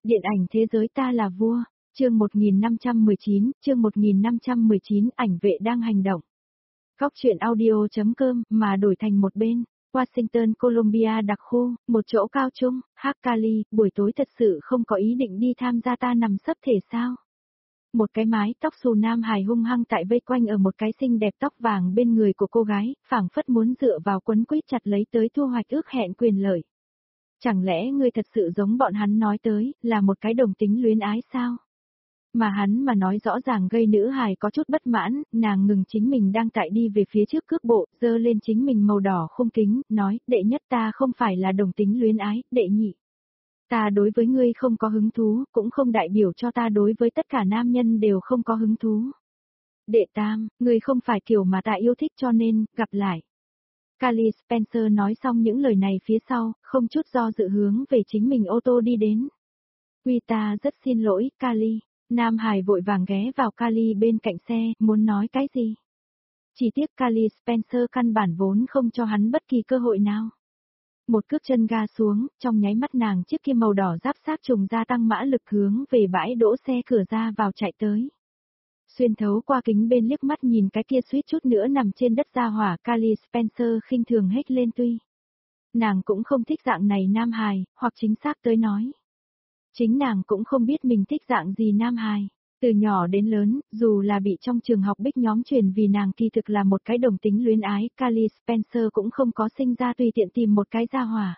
Điện ảnh thế giới ta là vua, chương 1519, ảnh vệ đang hành động. Góc truyện audio.com mà đổi thành một bên, Washington, Columbia đặc khu, một chỗ cao trung, Cali, buổi tối thật sự không có ý định đi tham gia ta nằm sấp thể sao. Một cái mái tóc xù nam hài hung hăng tại vây quanh ở một cái xinh đẹp tóc vàng bên người của cô gái, phảng phất muốn dựa vào quấn quýt chặt lấy tới thu hoạch ước hẹn quyền lợi. Chẳng lẽ ngươi thật sự giống bọn hắn nói tới, là một cái đồng tính luyến ái sao? Mà hắn mà nói rõ ràng gây nữ hài có chút bất mãn, nàng ngừng chính mình đang tại đi về phía trước cước bộ, dơ lên chính mình màu đỏ khung kính, nói, đệ nhất ta không phải là đồng tính luyến ái, đệ nhị. Ta đối với ngươi không có hứng thú, cũng không đại biểu cho ta đối với tất cả nam nhân đều không có hứng thú. Đệ tam, ngươi không phải kiểu mà ta yêu thích cho nên, gặp lại. Cali Spencer nói xong những lời này phía sau, không chút do dự hướng về chính mình ô tô đi đến. Ta rất xin lỗi, Cali. Nam Hải vội vàng ghé vào Cali bên cạnh xe, muốn nói cái gì? Chỉ tiếc Cali Spencer căn bản vốn không cho hắn bất kỳ cơ hội nào. Một cước chân ga xuống, trong nháy mắt nàng chiếc kia màu đỏ giáp sát trùng gia tăng mã lực hướng về bãi đỗ xe cửa ra vào chạy tới. Xuyên thấu qua kính bên liếc mắt nhìn cái kia suýt chút nữa nằm trên đất ra hỏa, Cali Spencer khinh thường hét lên tuy. Nàng cũng không thích dạng này nam hài, hoặc chính xác tới nói. Chính nàng cũng không biết mình thích dạng gì nam hài. Từ nhỏ đến lớn, dù là bị trong trường học bích nhóm truyền vì nàng kỳ thực là một cái đồng tính luyến ái, Cali Spencer cũng không có sinh ra tùy tiện tìm một cái gia hỏa.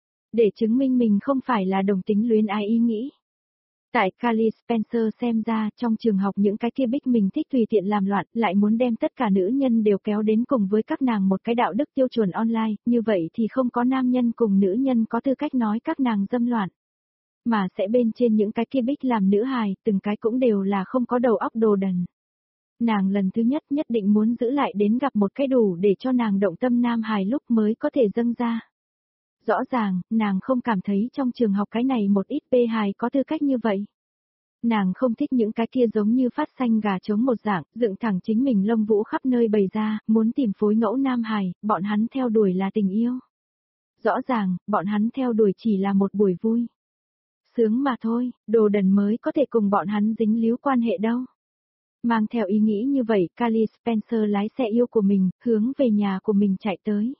Để chứng minh mình không phải là đồng tính luyến ái ý nghĩ. Tại Cali Spencer xem ra trong trường học những cái kia bích mình thích tùy tiện làm loạn lại muốn đem tất cả nữ nhân đều kéo đến cùng với các nàng một cái đạo đức tiêu chuẩn online, như vậy thì không có nam nhân cùng nữ nhân có tư cách nói các nàng dâm loạn. Mà sẽ bên trên những cái kia bích làm nữ hài, từng cái cũng đều là không có đầu óc đồ đần. Nàng lần thứ nhất nhất định muốn giữ lại đến gặp một cái đủ để cho nàng động tâm nam hài lúc mới có thể dâng ra. Rõ ràng, nàng không cảm thấy trong trường học cái này một ít bê hài có tư cách như vậy. Nàng không thích những cái kia giống như phát xanh gà trống một dạng, dựng thẳng chính mình lông vũ khắp nơi bày ra, muốn tìm phối ngẫu nam hài, bọn hắn theo đuổi là tình yêu. Rõ ràng, bọn hắn theo đuổi chỉ là một buổi vui. Sướng mà thôi, đồ đần mới có thể cùng bọn hắn dính líu quan hệ đâu. Mang theo ý nghĩ như vậy, Cali Spencer lái xe yêu của mình, hướng về nhà của mình chạy tới.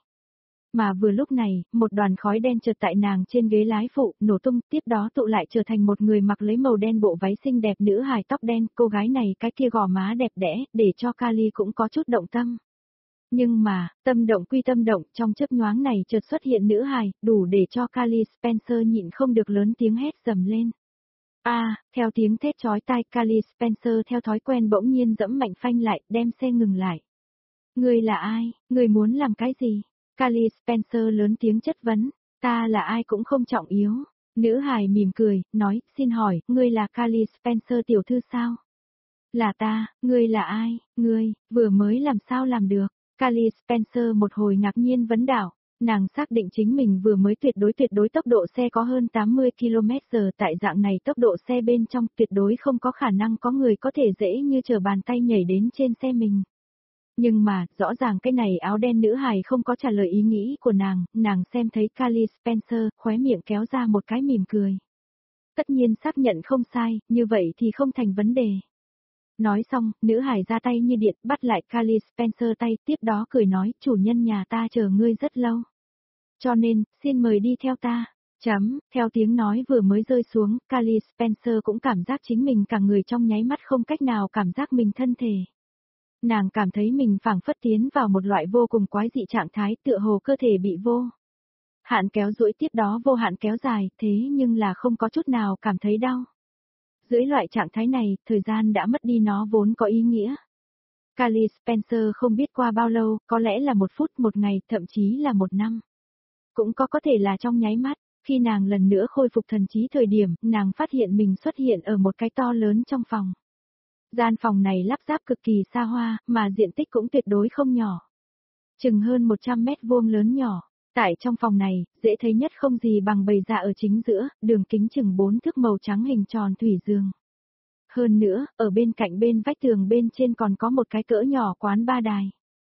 Mà vừa lúc này, một đoàn khói đen chợt tại nàng trên ghế lái phụ, nổ tung, tiếp đó tụ lại trở thành một người mặc lấy màu đen bộ váy xinh đẹp nữ hài tóc đen, cô gái này cái kia gò má đẹp đẽ, để cho Cali cũng có chút động tâm. Nhưng mà, tâm động quy tâm động, trong chớp nhoáng này chợt xuất hiện nữ hài, đủ để cho Cali Spencer nhịn không được lớn tiếng hét dầm lên. Theo tiếng thét chói tai, Cali Spencer theo thói quen bỗng nhiên dẫm mạnh phanh lại, đem xe ngừng lại. Ngươi là ai, ngươi muốn làm cái gì? Cali Spencer lớn tiếng chất vấn, ta là ai cũng không trọng yếu. Nữ hài mỉm cười, nói, xin hỏi, ngươi là Cali Spencer tiểu thư sao? Là ta, ngươi là ai, ngươi, vừa mới làm sao làm được? Cali Spencer một hồi ngạc nhiên vấn đảo, nàng xác định chính mình vừa mới tuyệt đối tốc độ xe có hơn 80 km/h tại dạng này tốc độ xe bên trong tuyệt đối không có khả năng có người có thể dễ như trở bàn tay nhảy đến trên xe mình. Nhưng mà, rõ ràng cái này áo đen nữ hài không có trả lời ý nghĩ của nàng xem thấy Cali Spencer, khóe miệng kéo ra một cái mỉm cười. Tất nhiên xác nhận không sai, như vậy thì không thành vấn đề. Nói xong, nữ hài ra tay như điện bắt lại Cali Spencer tay, tiếp đó cười nói, chủ nhân nhà ta chờ ngươi rất lâu. Cho nên, xin mời đi theo ta. Theo tiếng nói vừa mới rơi xuống, Cali Spencer cũng cảm giác chính mình cả người trong nháy mắt không cách nào cảm giác mình thân thể. Nàng cảm thấy mình phảng phất tiến vào một loại vô cùng quái dị trạng thái tựa hồ cơ thể bị vô hạn kéo duỗi tiếp đó vô hạn kéo dài, thế nhưng là không có chút nào cảm thấy đau. Dưới loại trạng thái này, thời gian đã mất đi nó vốn có ý nghĩa. Cali Spencer không biết qua bao lâu, có lẽ là 1 phút, 1 ngày, thậm chí là 1 năm. Cũng có thể là trong nháy mắt, khi nàng lần nữa khôi phục thần trí thời điểm, nàng phát hiện mình xuất hiện ở một cái to lớn trong phòng. Gian phòng này lắp ráp cực kỳ xa hoa, mà diện tích cũng tuyệt đối không nhỏ. Chừng hơn 100 mét vuông lớn nhỏ. Tại trong phòng này, dễ thấy nhất không gì bằng bày ra ở chính giữa, đường kính chừng 4 thước màu trắng hình tròn thủy giường. Hơn nữa, ở bên cạnh bên vách tường bên trên còn có một cái cỡ nhỏ quán ba đài.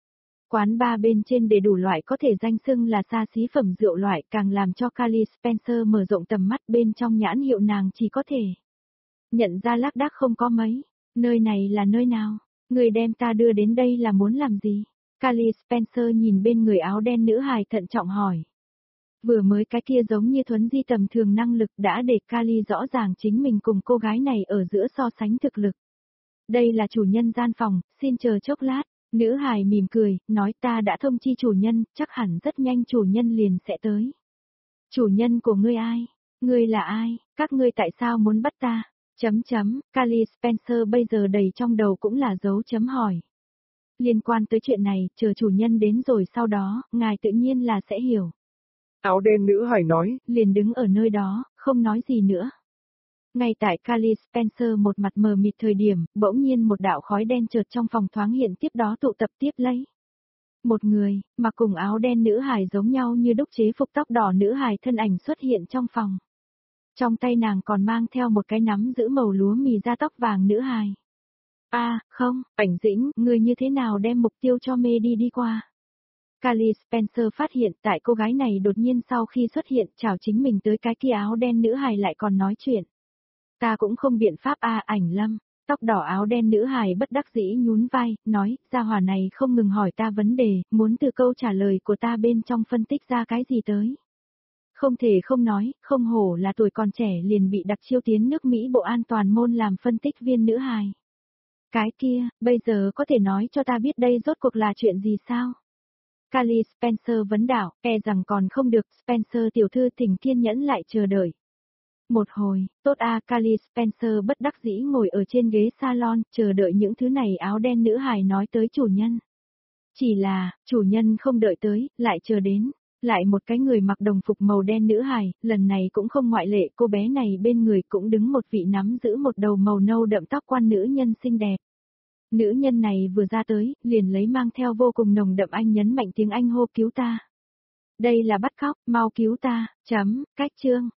Quán bar bên trên để đủ loại có thể danh xưng là xa xí phẩm rượu loại, càng làm cho Carly Spencer mở rộng tầm mắt. Bên trong nhãn hiệu nàng chỉ có thể nhận ra lác đác không có mấy. Nơi này là nơi nào? Người đem ta đưa đến đây là muốn làm gì? Carly Spencer nhìn bên người áo đen nữ hài thận trọng hỏi. Vừa mới cái kia giống như thuấn di tầm thường năng lực đã để Carly rõ ràng chính mình cùng cô gái này ở giữa so sánh thực lực. Đây là chủ nhân gian phòng, xin chờ chốc lát. Nữ hài mỉm cười, nói ta đã thông chi chủ nhân, chắc hẳn rất nhanh chủ nhân liền sẽ tới. Chủ nhân của ngươi ai? Ngươi là ai? Các ngươi tại sao muốn bắt ta? Carly Spencer bây giờ đầy trong đầu cũng là dấu chấm hỏi. Liên quan tới chuyện này, chờ chủ nhân đến rồi sau đó, ngài tự nhiên là sẽ hiểu. Áo đen nữ hài nói, liền đứng ở nơi đó, không nói gì nữa. Ngay tại Carly Spencer một mặt mờ mịt thời điểm, bỗng nhiên một đạo khói đen chợt trong phòng thoáng hiện, tiếp đó tụ tập tiếp lấy. Một người, mặc cùng áo đen nữ hài giống nhau như đúc chế phục tóc đỏ nữ hài thân ảnh xuất hiện trong phòng. Trong tay nàng còn mang theo một cái nắm giữ màu lúa mì da tóc vàng nữ hài. Không, Ảnh Dĩnh, người như thế nào đem mục tiêu cho mê đi qua. Carly Spencer phát hiện tại cô gái này đột nhiên sau khi xuất hiện chào chính mình tới cái kia áo đen nữ hài lại còn nói chuyện. Ta cũng không biện pháp Ảnh Lâm. Tóc đỏ áo đen nữ hài bất đắc dĩ nhún vai, nói, gia hỏa này không ngừng hỏi ta vấn đề, muốn từ câu trả lời của ta bên trong phân tích ra cái gì tới. Không thể không nói, không hổ là tuổi còn trẻ liền bị đặc chiêu tiến nước Mỹ Bộ An toàn môn làm phân tích viên nữ hài. Cái kia, bây giờ có thể nói cho ta biết đây rốt cuộc là chuyện gì sao? Carly Spencer vấn đạo, rằng còn không được, Spencer tiểu thư thỉnh kiên nhẫn lại chờ đợi. Một hồi, tốt Carly Spencer bất đắc dĩ ngồi ở trên ghế salon, chờ đợi những thứ này áo đen nữ hài nói tới chủ nhân. Chỉ là, chủ nhân không đợi tới, lại chờ đến. Lại một cái người mặc đồng phục màu đen nữ hài, lần này cũng không ngoại lệ, cô bé này bên người cũng đứng một vị nắm giữ một đầu màu nâu đậm tóc quan nữ nhân xinh đẹp. Nữ nhân này vừa ra tới, liền lấy mang theo vô cùng nồng đậm anh nhấn mạnh tiếng Anh hô cứu ta. Đây là bắt cóc, mau cứu ta, cách chương.